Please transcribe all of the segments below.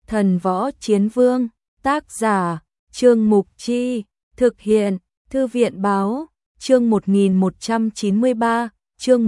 Thần Võ Chiến Vương, tác giả, Trương Mục Chi, thực hiện, Thư viện Báo, chương 1193, chương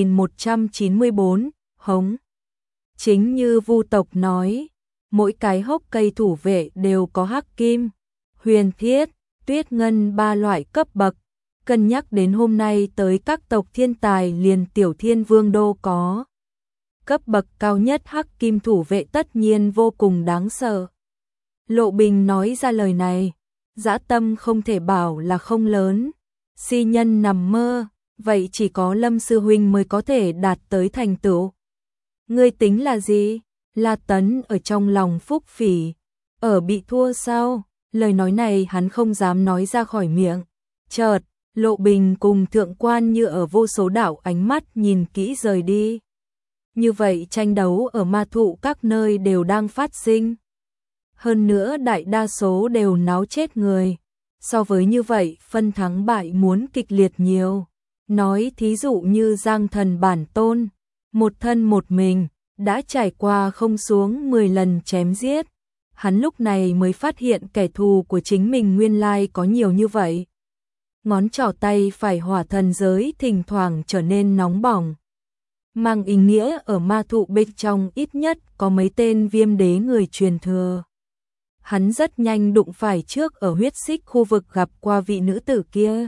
1194, hống. Chính như Vu tộc nói, mỗi cái hốc cây thủ vệ đều có hắc kim, huyền thiết, tuyết ngân 3 loại cấp bậc. Cân nhắc đến hôm nay tới các tộc thiên tài liền Tiểu Thiên Vương đô có. Cấp bậc cao nhất hắc kim thủ vệ tất nhiên vô cùng đáng sợ. Lộ Bình nói ra lời này, dã tâm không thể bảo là không lớn. Si nhân nằm mơ, vậy chỉ có Lâm Sư Huynh mới có thể đạt tới thành tựu. Ngươi tính là gì? La Tấn ở trong lòng phúc phỉ. Ở bị thua sao? Lời nói này hắn không dám nói ra khỏi miệng. Chợt, Lộ Bình cùng thượng quan như ở vô số đảo ánh mắt nhìn kỹ rời đi. Như vậy tranh đấu ở ma thụ các nơi đều đang phát sinh. Hơn nữa đại đa số đều náo chết người. So với như vậy phân thắng bại muốn kịch liệt nhiều. Nói thí dụ như Giang Thần bản tôn, một thân một mình, đã trải qua không xuống 10 lần chém giết. Hắn lúc này mới phát hiện kẻ thù của chính mình nguyên lai có nhiều như vậy. Ngón trỏ tay phải hỏa thần giới thỉnh thoảng trở nên nóng bỏng. Mang ý nghĩa ở ma thụ bên trong ít nhất có mấy tên viêm đế người truyền thừa. Hắn rất nhanh đụng phải trước ở huyết xích khu vực gặp qua vị nữ tử kia.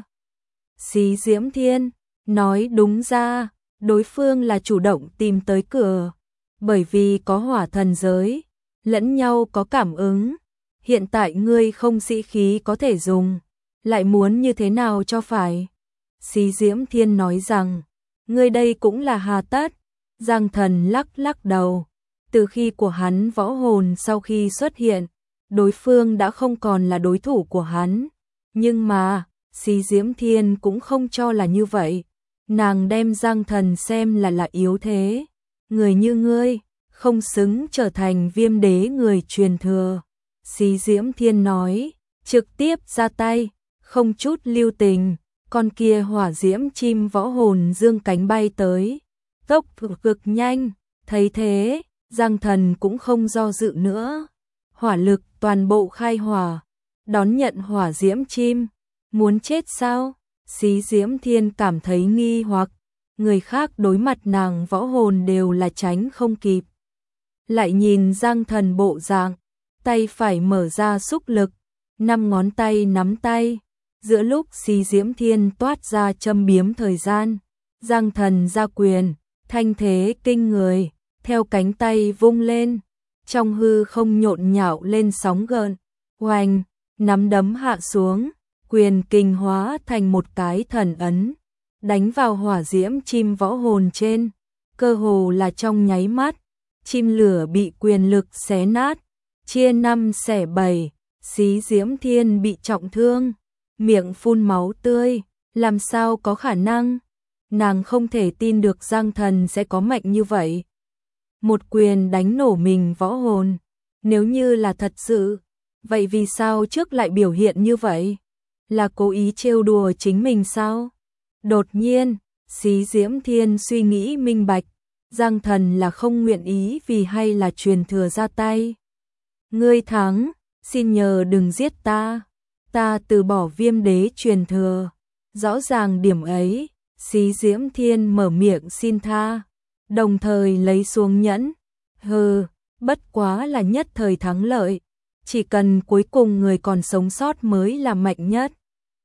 Xí Diễm Thiên, nói đúng ra, đối phương là chủ động tìm tới cửa. Bởi vì có hỏa thần giới, lẫn nhau có cảm ứng. Hiện tại ngươi không sĩ khí có thể dùng, lại muốn như thế nào cho phải. Xí Diễm Thiên nói rằng, ngươi đây cũng là hà tất. Giang Thần lắc lắc đầu. Từ khi của hắn võ hồn sau khi xuất hiện, đối phương đã không còn là đối thủ của hắn. Nhưng mà, Xí Diễm Thiên cũng không cho là như vậy. Nàng đem Giang Thần xem là yếu thế. Người như ngươi, không xứng trở thành viêm đế người truyền thừa. Xí Diễm Thiên nói, trực tiếp ra tay, không chút lưu tình. Con kia hỏa diễm chim võ hồn dương cánh bay tới. Tốc độ cực nhanh, thấy thế, Giang Thần cũng không do dự nữa. Hỏa lực toàn bộ khai hỏa, đón nhận hỏa diễm chim. Muốn chết sao? Xí Diễm Thiên cảm thấy nghi hoặc. Người khác đối mặt nàng võ hồn đều là tránh không kịp. Lại nhìn Giang Thần bộ dạng, tay phải mở ra xúc lực, 5 ngón tay nắm tay. Giữa lúc Xí Diễm Thiên toát ra châm biếm thời gian, Giang Thần ra quyền, thanh thế kinh người, theo cánh tay vung lên, trong hư không nhộn nhạo lên sóng gợn, oanh, nắm đấm hạ xuống, quyền kình hóa thành một cái thần ấn, đánh vào hỏa diễm chim võ hồn trên, cơ hồ là trong nháy mắt, chim lửa bị quyền lực xé nát, chia 5 xẻ 7, Xí Diễm Thiên bị trọng thương. Miệng phun máu tươi, làm sao có khả năng? Nàng không thể tin được Giang Thần sẽ có mạnh như vậy. Một quyền đánh nổ mình võ hồn, nếu như là thật sự, vậy vì sao trước lại biểu hiện như vậy? Là cố ý trêu đùa chính mình sao? Đột nhiên, Xí Diễm Thiên suy nghĩ minh bạch, Giang Thần là không nguyện ý vì hay là truyền thừa ra tay. Ngươi thắng, xin nhờ đừng giết ta. Ta từ bỏ viêm đế truyền thừa. Rõ ràng điểm ấy, Xí Diễm Thiên mở miệng xin tha, đồng thời lấy xuống nhẫn. Hừ, bất quá là nhất thời thắng lợi. Chỉ cần cuối cùng người còn sống sót mới là mạnh nhất.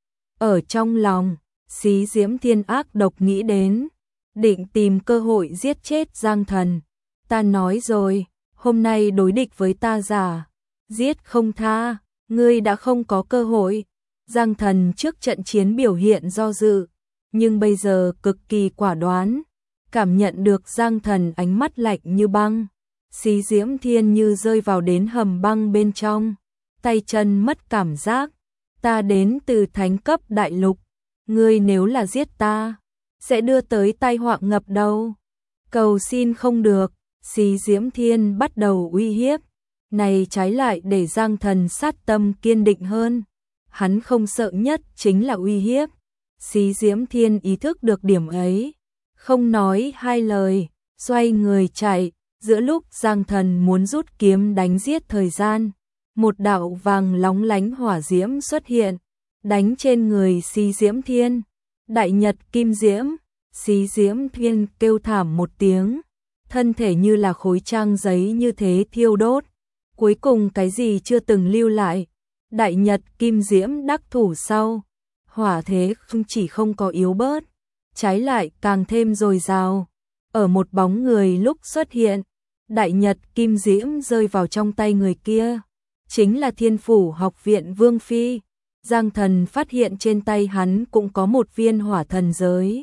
Ở trong lòng, Xí Diễm Thiên ác độc nghĩ đến, định tìm cơ hội giết chết Giang Thần. Ta nói rồi, hôm nay đối địch với ta giả, giết không tha. Ngươi đã không có cơ hội. Giang Thần trước trận chiến biểu hiện do dự, nhưng bây giờ cực kỳ quả đoán. Cảm nhận được Giang Thần ánh mắt lạnh như băng. Xí Diễm Thiên như rơi vào đến hầm băng bên trong. Tay chân mất cảm giác. Ta đến từ thánh cấp đại lục. Ngươi nếu là giết ta, sẽ đưa tới tai họa ngập đầu. Cầu xin không được. Xí Diễm Thiên bắt đầu uy hiếp. Này trái lại để Giang Thần sát tâm kiên định hơn. Hắn không sợ nhất chính là uy hiếp. Xí Diễm Thiên ý thức được điểm ấy, không nói hai lời, xoay người chạy, Giữa lúc Giang Thần muốn rút kiếm đánh giết thời gian, một đạo vàng lóng lánh hỏa diễm xuất hiện, đánh trên người Xí Diễm Thiên. Đại Nhật Kim Diễm, Xí Diễm Thiên kêu thảm một tiếng, thân thể như là khối trang giấy như thế thiêu đốt. Cuối cùng cái gì chưa từng lưu lại, Đại Nhật Kim Diễm đắc thủ sau, hỏa thế không chỉ không có yếu bớt, trái lại càng thêm dồi dào. Ở một bóng người lúc xuất hiện, Đại Nhật Kim Diễm rơi vào trong tay người kia, chính là Thiên Phủ Học viện Vương Phi. Giang Thần phát hiện trên tay hắn cũng có một viên hỏa thần giới.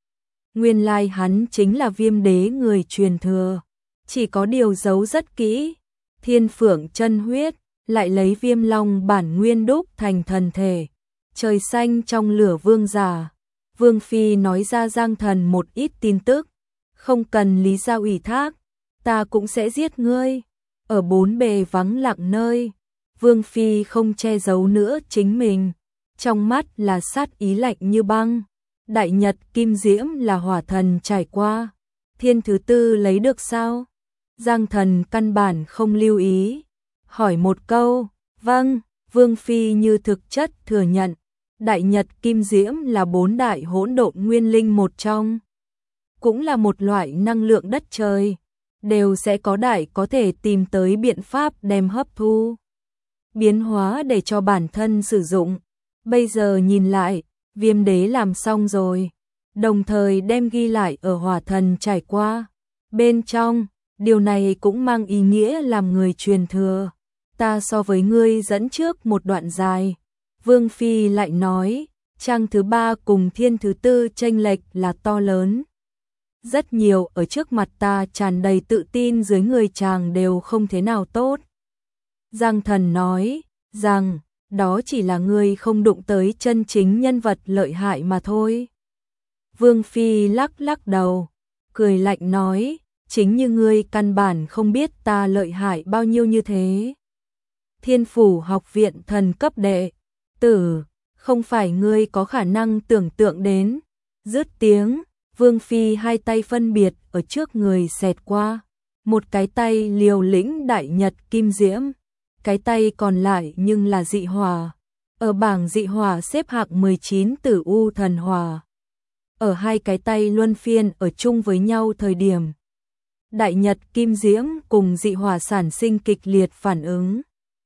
Nguyên lai hắn chính là Viêm Đế người truyền thừa, chỉ có điều giấu rất kỹ. Thiên Phượng chân huyết, lại lấy Viêm Long bản nguyên đúc thành thần thể. Trời xanh trong lửa vương giả. Vương Phi nói ra Giang Thần một ít tin tức, không cần lý do ủy thác, ta cũng sẽ giết ngươi. Ở bốn bề vắng lặng nơi, Vương Phi không che giấu nữa chính mình, trong mắt là sát ý lạnh như băng. Đại Nhật Kim Diễm là hỏa thần trải qua, thiên thứ tư lấy được sao? Giang Thần căn bản không lưu ý, hỏi một câu, vâng. Vương Phi như thực chất thừa nhận, Đại Nhật Kim Diễm là bốn đại hỗn độn nguyên linh một trong, cũng là một loại năng lượng đất trời, đều sẽ có đại có thể tìm tới biện pháp đem hấp thu, biến hóa để cho bản thân sử dụng. Bây giờ nhìn lại, Viêm Đế làm xong rồi, đồng thời đem ghi lại ở hỏa thần trải qua. Bên trong, điều này cũng mang ý nghĩa làm người truyền thừa. Ta so với ngươi dẫn trước một đoạn dài. Vương Phi lại nói, trang thứ ba cùng thiên thứ tư chênh lệch là to lớn. Rất nhiều ở trước mặt ta tràn đầy tự tin dưới người chàng đều không thế nào tốt. Giang Thần nói rằng, đó chỉ là ngươi không đụng tới chân chính nhân vật lợi hại mà thôi. Vương Phi lắc lắc đầu, cười lạnh nói, chính như ngươi căn bản không biết ta lợi hại bao nhiêu như thế. Thiên Phủ Học viện thần cấp đệ tử, không phải ngươi có khả năng tưởng tượng đến. Dứt tiếng, Vương Phi hai tay phân biệt ở trước người xẹt qua, một cái tay liều lĩnh Đại Nhật Kim Diễm, cái tay còn lại nhưng là dị hỏa. Ở bảng dị hỏa xếp hạng 19 Tử U thần hỏa. Ở hai cái tay luân phiên ở chung với nhau thời điểm, Đại Nhật Kim Diễm cùng dị hỏa sản sinh kịch liệt phản ứng.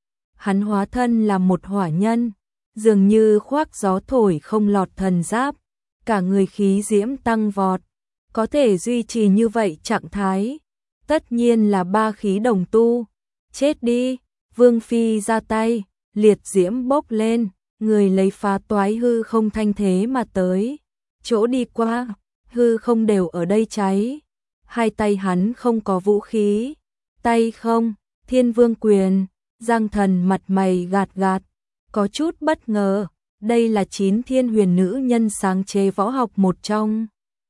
Hắn hóa thân là một hỏa nhân, dường như khoác gió thổi không lọt thần giáp, cả người khí diễm tăng vọt, có thể duy trì như vậy trạng thái, tất nhiên là ba khí đồng tu. Chết đi! Vương Phi ra tay, liệt diễm bốc lên, người lấy phá toái hư không thanh thế mà tới. Chỗ đi qua, hư không đều ở đây cháy. Hai tay hắn không có vũ khí. Tay không, Thiên Vương quyền. Giang Thần mặt mày gạt gạt, có chút bất ngờ. Đây là 9 thiên huyền nữ nhân sáng chế võ học một trong.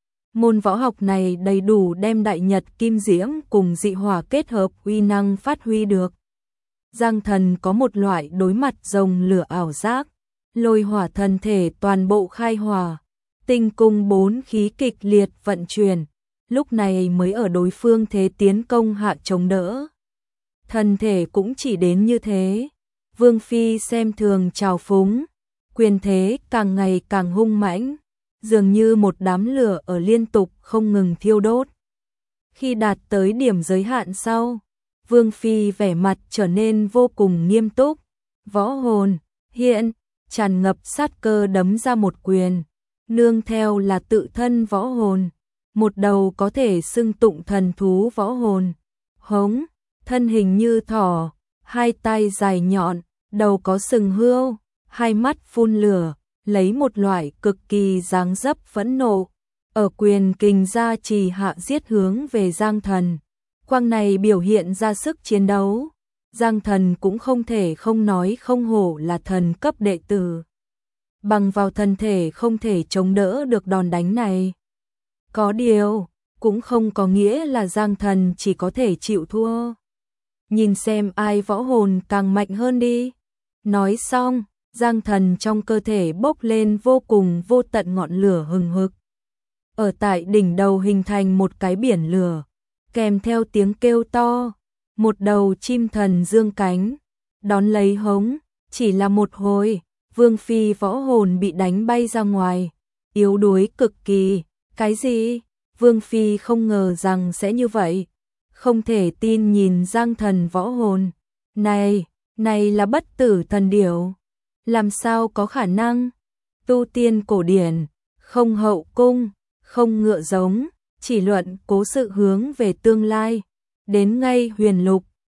Môn võ học này đầy đủ đem Đại Nhật Kim Diễm cùng dị hỏa kết hợp uy năng phát huy được. Giang Thần có một loại đối mặt rồng lửa ảo giác, lôi hỏa thần thể toàn bộ khai hỏa, tinh cung bốn khí kịch liệt vận chuyển, lúc này mới ở đối phương thế tiến công hạ chống đỡ. Thần thể cũng chỉ đến như thế. Vương Phi xem thường trào phúng, quyền thế càng ngày càng hung mãnh, dường như một đám lửa ở liên tục không ngừng thiêu đốt. Khi đạt tới điểm giới hạn sau, Vương Phi vẻ mặt trở nên vô cùng nghiêm túc, võ hồn hiện, tràn ngập sát cơ đấm ra một quyền, nương theo là tự thân võ hồn, một đầu có thể xưng tụng thần thú võ hồn, hống, thân hình như thỏ, hai tay dài nhọn, đầu có sừng hươu, hai mắt phun lửa, lấy một loại cực kỳ dáng dấp phẫn nộ, ở quyền kình gia trì hạ giết hướng về Giang Thần. Quang này biểu hiện ra sức chiến đấu, Giang Thần cũng không thể không nói không hổ là thần cấp đệ tử. Bằng vào thân thể không thể chống đỡ được đòn đánh này. Có điều, cũng không có nghĩa là Giang Thần chỉ có thể chịu thua. Nhìn xem ai võ hồn càng mạnh hơn đi. Nói xong, Giang Thần trong cơ thể bốc lên vô cùng vô tận ngọn lửa hừng hực. Ở tại đỉnh đầu hình thành một cái biển lửa. kèm theo tiếng kêu to, một đầu chim thần dương cánh, đón lấy hống, chỉ là một hồi, Vương Phi võ hồn bị đánh bay ra ngoài, yếu đuối cực kỳ, cái gì? Vương Phi không ngờ rằng sẽ như vậy, không thể tin nhìn Giang Thần võ hồn, này là bất tử thần điểu, làm sao có khả năng? Tu tiên cổ điển, không hậu cung, không ngựa giống, chỉ luận cố sự hướng về tương lai, đến ngay huyền lục,